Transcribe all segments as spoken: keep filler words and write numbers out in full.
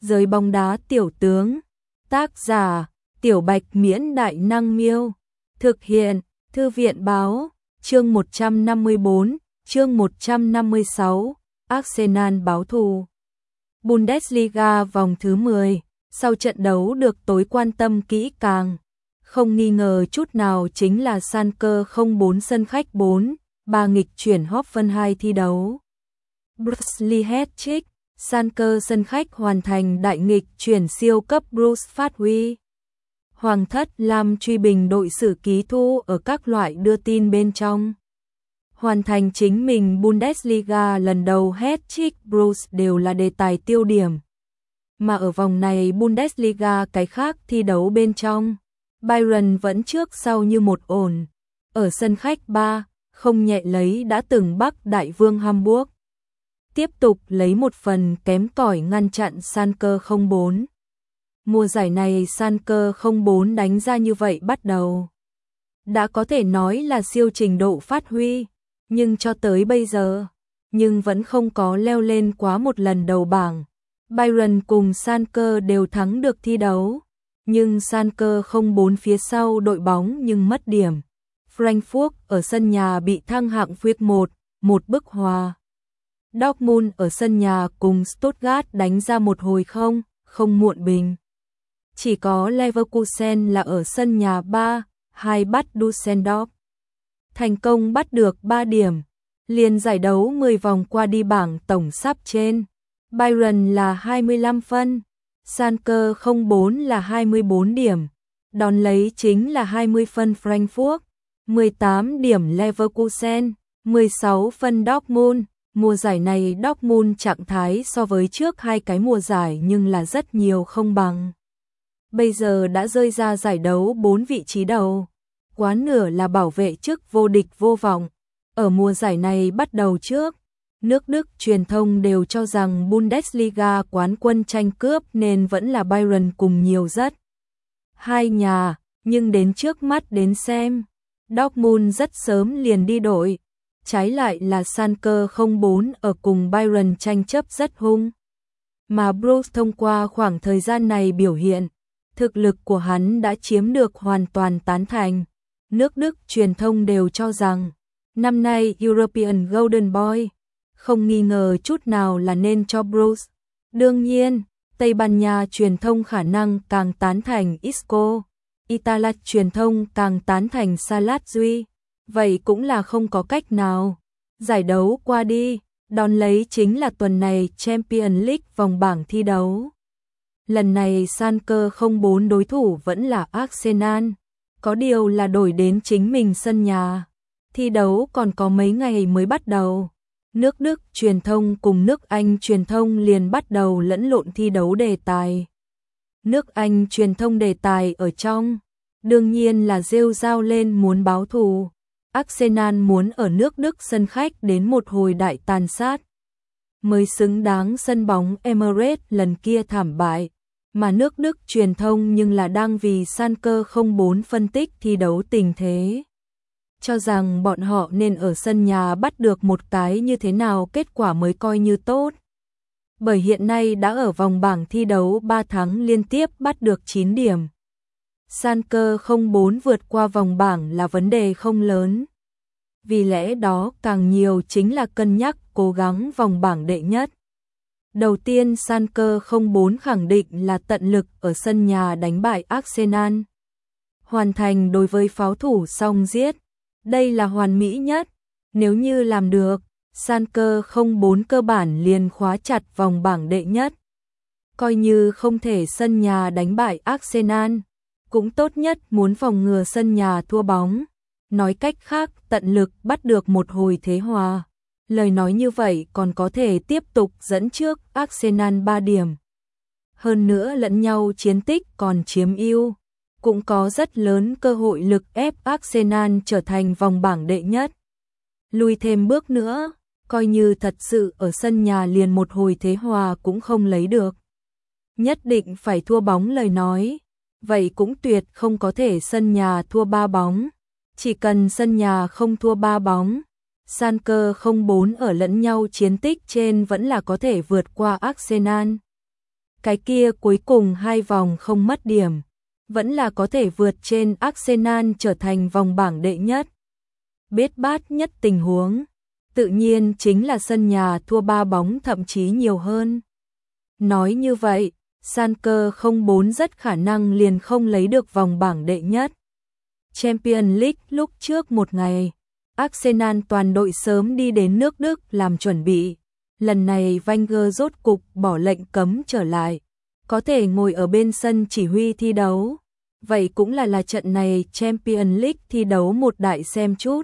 Giới bóng đá tiểu tướng. Tác giả, Tiểu Bạch Miễn Đại Năng Miêu. Thực hiện, Thư viện Báo. Chương một trăm năm mươi bốn, chương một trăm năm mươi sáu, Arsenal báo thù. Bundesliga vòng thứ mười, sau trận đấu được tối quan tâm kỹ càng. Không nghi ngờ chút nào chính là Schalke không bốn sân khách bốn, ba nghịch chuyển Hoffenheim thi đấu. Bruce hat-trick, Schalke sân khách hoàn thành đại nghịch chuyển siêu cấp Bruce phát huy. Hoàng thất Lam truy bình đội sử ký thu ở các loại đưa tin bên trong. Hoàn thành chính mình Bundesliga lần đầu hat-trick Bruce đều là đề tài tiêu điểm. Mà ở vòng này Bundesliga cái khác thi đấu bên trong, Bayern vẫn trước sau như một ổn. Ở sân khách ba, không nhẹ lấy đã từng Bắc Đại Vương Hamburg. Tiếp tục lấy một phần kém cỏi ngăn chặn Schalke không bốn. Mùa giải này Schalke không bốn đánh ra như vậy bắt đầu. Đã có thể nói là siêu trình độ phát huy, nhưng cho tới bây giờ, nhưng vẫn không có leo lên quá một lần đầu bảng. Bayern cùng Schalke đều thắng được thi đấu, nhưng Schalke không bốn phía sau đội bóng nhưng mất điểm. Frankfurt ở sân nhà bị thăng hạng phiết một, một bức hòa. Dortmund ở sân nhà cùng Stuttgart đánh ra một hồi không, không muộn bình. Chỉ có Leverkusen là ở sân nhà ba, hai bắt Düsseldorf. Thành công bắt được ba điểm, liền giải đấu mười vòng qua đi bảng tổng sắp trên. Bayern là hai mươi lăm phân, Schalke không bốn là hai mươi bốn điểm, đón lấy chính là hai mươi phân Frankfurt, mười tám điểm Leverkusen, mười sáu phân Dortmund. Mùa giải này Dortmund trạng thái so với trước hai cái mùa giải nhưng là rất nhiều không bằng. Bây giờ đã rơi ra giải đấu bốn vị trí đầu, quá nửa là bảo vệ chức vô địch vô vọng. Ở mùa giải này bắt đầu trước, nước Đức truyền thông đều cho rằng Bundesliga quán quân tranh cướp nên vẫn là Bayern cùng nhiều rất. Hai nhà, nhưng đến trước mắt đến xem, Dortmund rất sớm liền đi đội. Trái lại là Schalke không bốn ở cùng Bayern tranh chấp rất hung. Mà Bruce thông qua khoảng thời gian này biểu hiện, thực lực của hắn đã chiếm được hoàn toàn tán thành. Nước Đức truyền thông đều cho rằng, năm nay European Golden Boy, không nghi ngờ chút nào là nên cho Bruce. Đương nhiên, Tây Ban Nha truyền thông khả năng càng tán thành Isco, Italia truyền thông càng tán thành Salah-Duy. Vậy cũng là không có cách nào. Giải đấu qua đi, đón lấy chính là tuần này Champions League vòng bảng thi đấu. Lần này Schalke không bốn đối thủ vẫn là Arsenal, có điều là đổi đến chính mình sân nhà. Thi đấu còn có mấy ngày mới bắt đầu. Nước Đức truyền thông cùng nước Anh truyền thông liền bắt đầu lẫn lộn thi đấu đề tài. Nước Anh truyền thông đề tài ở trong, đương nhiên là rêu rao lên muốn báo thù. Arsenal muốn ở nước Đức sân khách đến một hồi đại tàn sát, mới xứng đáng sân bóng Emirates lần kia thảm bại, mà nước Đức truyền thông nhưng là đang vì Schalke không bốn phân tích thi đấu tình thế. Cho rằng bọn họ nên ở sân nhà bắt được một cái như thế nào kết quả mới coi như tốt. Bởi hiện nay đã ở vòng bảng thi đấu ba tháng liên tiếp bắt được chín điểm. Schalke không bốn vượt qua vòng bảng là vấn đề không lớn. Vì lẽ đó càng nhiều chính là cân nhắc cố gắng vòng bảng đệ nhất. Đầu tiên Schalke không bốn khẳng định là tận lực ở sân nhà đánh bại Arsenal. Hoàn thành đối với pháo thủ song giết. Đây là hoàn mỹ nhất. Nếu như làm được, Schalke không bốn cơ bản liền khóa chặt vòng bảng đệ nhất. Coi như không thể sân nhà đánh bại Arsenal, cũng tốt nhất muốn phòng ngừa sân nhà thua bóng. Nói cách khác, tận lực bắt được một hồi thế hòa. Lời nói như vậy còn có thể tiếp tục dẫn trước Arsenal ba điểm. Hơn nữa lẫn nhau chiến tích còn chiếm ưu, cũng có rất lớn cơ hội lực ép Arsenal trở thành vòng bảng đệ nhất. Lùi thêm bước nữa, coi như thật sự ở sân nhà liền một hồi thế hòa cũng không lấy được. Nhất định phải thua bóng lời nói, vậy cũng tuyệt không có thể sân nhà thua ba bóng. Chỉ cần sân nhà không thua ba bóng, Schalke không bốn ở lẫn nhau chiến tích trên vẫn là có thể vượt qua Arsenal. Cái kia cuối cùng hai vòng không mất điểm, vẫn là có thể vượt trên Arsenal trở thành vòng bảng đệ nhất. Bết bát nhất tình huống, tự nhiên chính là sân nhà thua ba bóng thậm chí nhiều hơn. Nói như vậy, Schalke không bốn rất khả năng liền không lấy được vòng bảng đệ nhất. Champions League lúc trước một ngày, Arsenal toàn đội sớm đi đến nước Đức làm chuẩn bị. Lần này Wenger rốt cục bỏ lệnh cấm trở lại, có thể ngồi ở bên sân chỉ huy thi đấu. Vậy cũng là là trận này Champions League thi đấu một đại xem chút.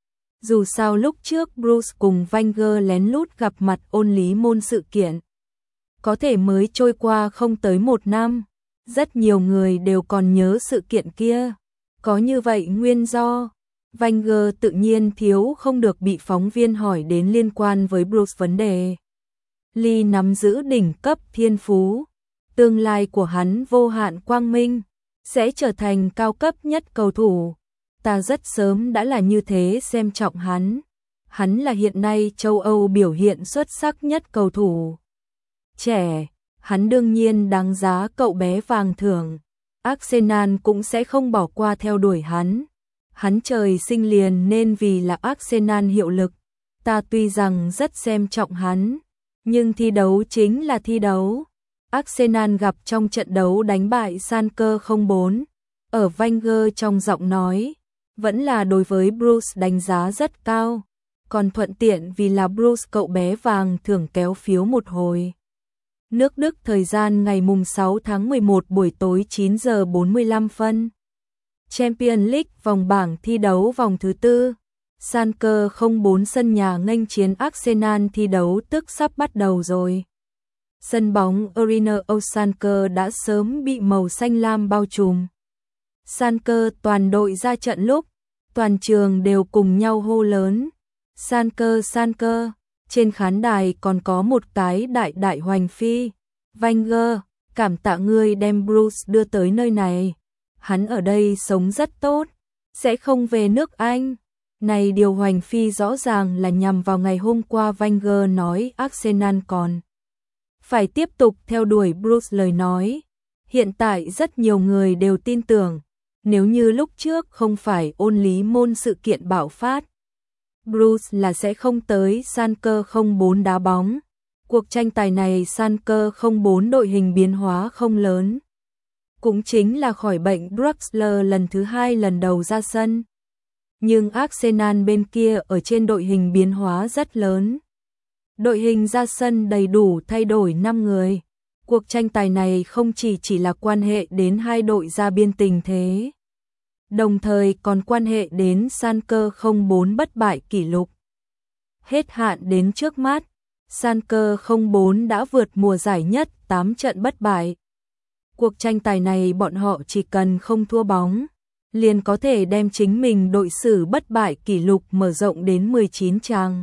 Dù sao lúc trước Bruce cùng Wenger lén lút gặp mặt ôn lý môn sự kiện. Có thể mới trôi qua không tới một năm, rất nhiều người đều còn nhớ sự kiện kia. Có như vậy nguyên do, Wenger tự nhiên thiếu không được bị phóng viên hỏi đến liên quan với Bruce vấn đề. Lee nắm giữ đỉnh cấp thiên phú, tương lai của hắn vô hạn quang minh, sẽ trở thành cao cấp nhất cầu thủ. Ta rất sớm đã là như thế xem trọng hắn. Hắn là hiện nay châu Âu biểu hiện xuất sắc nhất cầu thủ. Trẻ, hắn đương nhiên đáng giá cậu bé vàng thưởng. Arsenal cũng sẽ không bỏ qua theo đuổi hắn. Hắn trời sinh liền nên vì là Arsenal hiệu lực. Ta tuy rằng rất xem trọng hắn, nhưng thi đấu chính là thi đấu. Arsenal gặp trong trận đấu đánh bại Schalke không bốn. Ở Wenger trong giọng nói, vẫn là đối với Bruce đánh giá rất cao. Còn thuận tiện vì là Bruce cậu bé vàng thưởng kéo phiếu một hồi. Nước Đức thời gian ngày mùng sáu tháng mười một buổi tối chín giờ bốn mươi lăm phân. Champions League vòng bảng thi đấu vòng thứ tư. Schalke không bốn sân nhà nghênh chiến Arsenal thi đấu tức sắp bắt đầu rồi. Sân bóng Arena of Schalke đã sớm bị màu xanh lam bao trùm. Schalke toàn đội ra trận lúc, toàn trường đều cùng nhau hô lớn. Schalke Schalke, trên khán đài còn có một cái đại đại hoành phi. Wenger, cảm tạ ngươi đem Bruce đưa tới nơi này. Hắn ở đây sống rất tốt, sẽ không về nước Anh. Này điều hoành phi rõ ràng là nhằm vào ngày hôm qua Wenger nói Arsenal còn phải tiếp tục theo đuổi Bruce lời nói. Hiện tại rất nhiều người đều tin tưởng, nếu như lúc trước không phải ôn lý môn sự kiện bạo phát, Bruce là sẽ không tới Schalke không bốn đá bóng. Cuộc tranh tài này Schalke không bốn đội hình biến hóa không lớn. Cũng chính là khỏi bệnh Draxler lần thứ hai lần đầu ra sân. Nhưng Arsenal bên kia ở trên đội hình biến hóa rất lớn. Đội hình ra sân đầy đủ thay đổi năm người. Cuộc tranh tài này không chỉ chỉ là quan hệ đến hai đội ra biên tình thế, đồng thời còn quan hệ đến Schalke không bốn bất bại kỷ lục. Hết hạn đến trước mắt, Schalke không bốn đã vượt mùa giải nhất tám trận bất bại. Cuộc tranh tài này bọn họ chỉ cần không thua bóng, liền có thể đem chính mình đội sử bất bại kỷ lục mở rộng đến mười chín trang.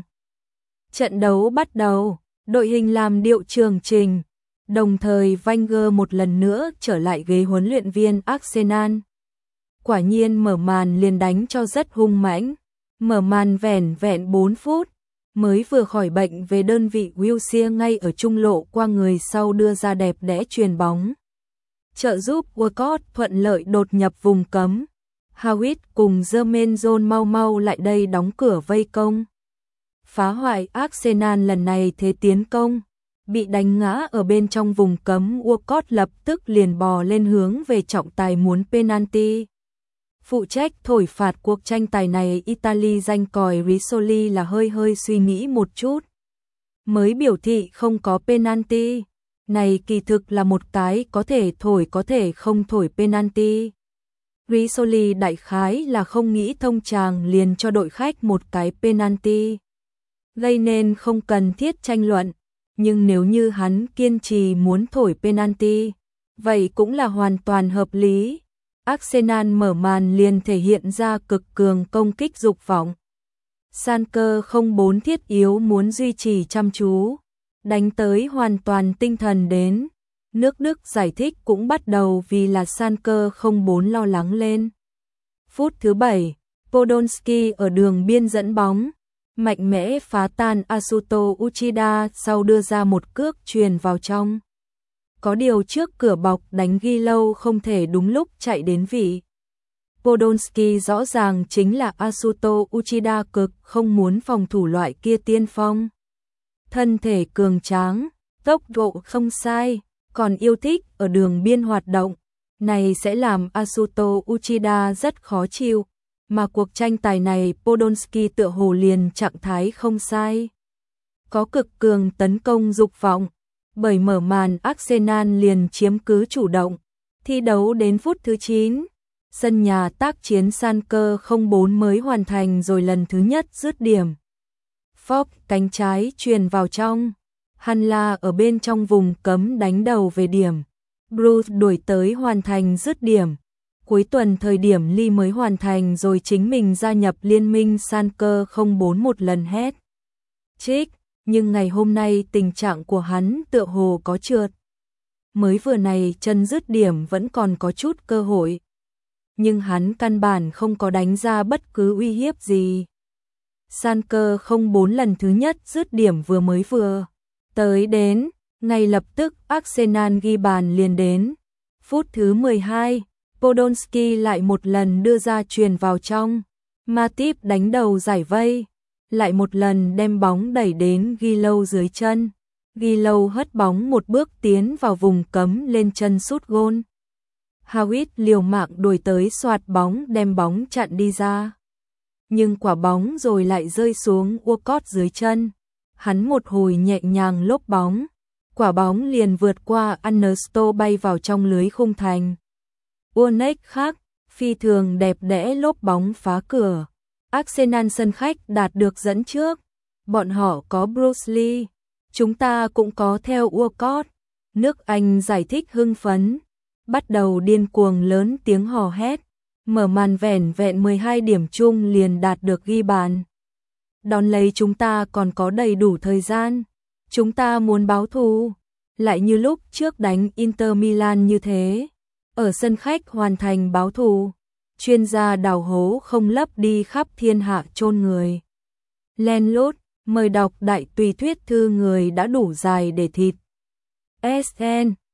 Trận đấu bắt đầu, đội hình làm điệu trường trình, đồng thời Wenger một lần nữa trở lại ghế huấn luyện viên Arsenal. Quả nhiên mở màn liền đánh cho rất hung mãnh, mở màn vẻn vẹn bốn phút, mới vừa khỏi bệnh về đơn vị Wilshere ngay ở trung lộ qua người sau đưa ra đẹp đẽ chuyền bóng. Trợ giúp Walcott thuận lợi đột nhập vùng cấm. Howitt cùng Jermaine mau mau lại đây đóng cửa vây công. Phá hoại Arsenal lần này thế tiến công, bị đánh ngã ở bên trong vùng cấm, Walcott lập tức liền bò lên hướng về trọng tài muốn penalty. Phụ trách thổi phạt cuộc tranh tài này Italy danh còi Risoli là hơi hơi suy nghĩ một chút, mới biểu thị không có penalty. Này kỳ thực là một cái có thể thổi có thể không thổi penalty. Risoli đại khái là không nghĩ thông chàng liền cho đội khách một cái penalty, gây nên không cần thiết tranh luận. Nhưng nếu như hắn kiên trì muốn thổi penalty, vậy cũng là hoàn toàn hợp lý. Arsenal mở màn liền thể hiện ra cực cường công kích dục vọng. Schalke không bốn thiết yếu muốn duy trì chăm chú, đánh tới hoàn toàn tinh thần đến. Nước Đức giải thích cũng bắt đầu vì là Schalke không bốn lo lắng lên. Phút thứ bảy, Podolski ở đường biên dẫn bóng, mạnh mẽ phá tan Asuto Uchida sau đưa ra một cước chuyền vào trong. Có điều trước cửa bọc đánh ghi lâu không thể đúng lúc chạy đến vị. Podolski rõ ràng chính là Asuto Uchida cực không muốn phòng thủ loại kia tiên phong. Thân thể cường tráng, tốc độ không sai, còn yêu thích ở đường biên hoạt động. Này sẽ làm Asuto Uchida rất khó chịu, mà cuộc tranh tài này Podolski tựa hồ liền trạng thái không sai. Có cực cường tấn công dục vọng, bởi mở màn Arsenal liền chiếm cứ chủ động. Thi đấu đến phút thứ chín, sân nhà tác chiến Schalke không bốn mới hoàn thành rồi lần thứ nhất dứt điểm. Fox cánh trái truyền vào trong, Hanla ở bên trong vùng cấm đánh đầu về điểm. Bruce đuổi tới hoàn thành dứt điểm. Cuối tuần thời điểm Lee mới hoàn thành rồi chính mình gia nhập liên minh Schalke không bốn một lần hết. Trích, nhưng ngày hôm nay tình trạng của hắn tựa hồ có trượt. Mới vừa này chân dứt điểm vẫn còn có chút cơ hội. Nhưng hắn căn bản không có đánh ra bất cứ uy hiếp gì. Schalke không bốn lần thứ nhất dứt điểm vừa mới vừa tới đến, ngay lập tức Arsenal ghi bàn liền đến. Phút thứ mười hai, Podolski lại một lần đưa ra truyền vào trong. Matip đánh đầu giải vây, lại một lần đem bóng đẩy đến ghi lâu dưới chân. Ghi lâu hất bóng một bước tiến vào vùng cấm lên chân sút gôn. Hawit liều mạng đuổi tới xoạt bóng đem bóng chặn đi ra. Nhưng quả bóng rồi lại rơi xuống Walcott dưới chân. Hắn một hồi nhẹ nhàng lốp bóng. Quả bóng liền vượt qua Ernesto bay vào trong lưới khung thành. Unex khác, phi thường đẹp đẽ lốp bóng phá cửa. Arsenal sân khách đạt được dẫn trước. Bọn họ có Bruce Lee. Chúng ta cũng có theo Walcott. Nước Anh giải thích hưng phấn. Bắt đầu điên cuồng lớn tiếng hò hét. Mở màn vẻn vẹn mười hai điểm chung liền đạt được ghi bàn. Đón lấy chúng ta còn có đầy đủ thời gian. Chúng ta muốn báo thù. Lại như lúc trước đánh Inter Milan như thế. Ở sân khách hoàn thành báo thù. Chuyên gia đào hố không lấp đi khắp thiên hạ chôn người. Len lút, mời đọc đại tùy thuyết thư người đã đủ dài để thịt. ét en